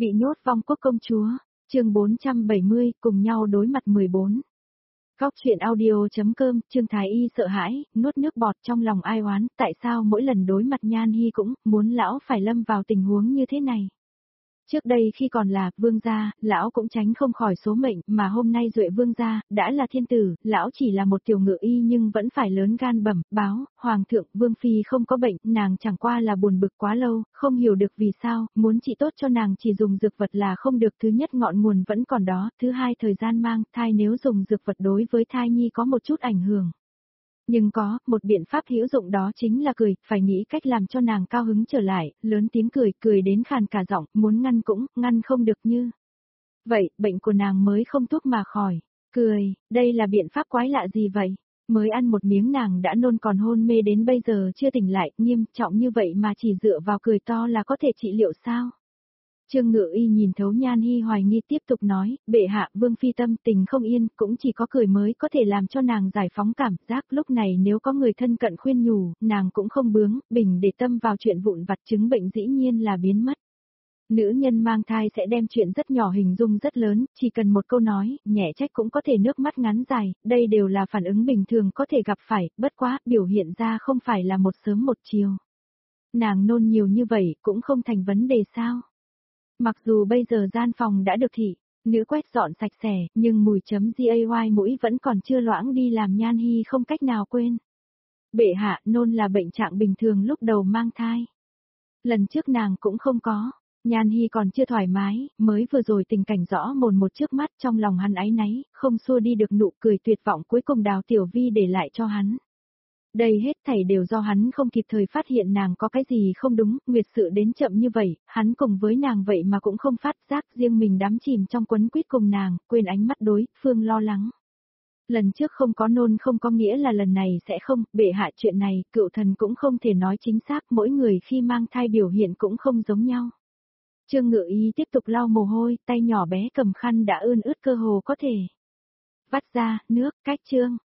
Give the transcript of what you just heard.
Bị nhốt vong quốc công chúa, chương 470, cùng nhau đối mặt 14. Góc chuyện audio.com, Trương Thái Y sợ hãi, nuốt nước bọt trong lòng ai oán, tại sao mỗi lần đối mặt Nhan Hi cũng muốn lão phải lâm vào tình huống như thế này. Trước đây khi còn là vương gia, lão cũng tránh không khỏi số mệnh, mà hôm nay Duệ vương gia, đã là thiên tử, lão chỉ là một tiểu ngự y nhưng vẫn phải lớn gan bẩm, báo, hoàng thượng, vương phi không có bệnh, nàng chẳng qua là buồn bực quá lâu, không hiểu được vì sao, muốn trị tốt cho nàng chỉ dùng dược vật là không được, thứ nhất ngọn nguồn vẫn còn đó, thứ hai thời gian mang thai nếu dùng dược vật đối với thai nhi có một chút ảnh hưởng. Nhưng có, một biện pháp hữu dụng đó chính là cười, phải nghĩ cách làm cho nàng cao hứng trở lại, lớn tiếng cười, cười đến khàn cả giọng, muốn ngăn cũng, ngăn không được như. Vậy, bệnh của nàng mới không thuốc mà khỏi. Cười, đây là biện pháp quái lạ gì vậy? Mới ăn một miếng nàng đã nôn còn hôn mê đến bây giờ chưa tỉnh lại, nghiêm trọng như vậy mà chỉ dựa vào cười to là có thể trị liệu sao? Trương Ngự Y nhìn thấu Nhan Hi hoài nghi tiếp tục nói, bệ hạ vương phi tâm tình không yên, cũng chỉ có cười mới có thể làm cho nàng giải phóng cảm giác, lúc này nếu có người thân cận khuyên nhủ, nàng cũng không bướng, bình để tâm vào chuyện vụn vặt, chứng bệnh dĩ nhiên là biến mất. Nữ nhân mang thai sẽ đem chuyện rất nhỏ hình dung rất lớn, chỉ cần một câu nói, nhẹ trách cũng có thể nước mắt ngắn dài, đây đều là phản ứng bình thường có thể gặp phải, bất quá, biểu hiện ra không phải là một sớm một chiều. Nàng nôn nhiều như vậy cũng không thành vấn đề sao? Mặc dù bây giờ gian phòng đã được thị, nữ quét dọn sạch sẽ, nhưng mùi chấm gay mũi vẫn còn chưa loãng đi làm Nhan Hi không cách nào quên. Bệ hạ, nôn là bệnh trạng bình thường lúc đầu mang thai. Lần trước nàng cũng không có, Nhan Hi còn chưa thoải mái, mới vừa rồi tình cảnh rõ mồn một trước mắt trong lòng hắn áy náy, không xua đi được nụ cười tuyệt vọng cuối cùng Đào Tiểu Vi để lại cho hắn. Đây hết thảy đều do hắn không kịp thời phát hiện nàng có cái gì không đúng, nguyệt sự đến chậm như vậy, hắn cùng với nàng vậy mà cũng không phát giác riêng mình đắm chìm trong quấn quýt cùng nàng, quên ánh mắt đối phương lo lắng. Lần trước không có nôn không có nghĩa là lần này sẽ không, bệ hạ chuyện này, cựu thần cũng không thể nói chính xác, mỗi người khi mang thai biểu hiện cũng không giống nhau. Trương Ngự Y tiếp tục lau mồ hôi, tay nhỏ bé cầm khăn đã ươn ướt cơ hồ có thể vắt ra, nước, cách Trương.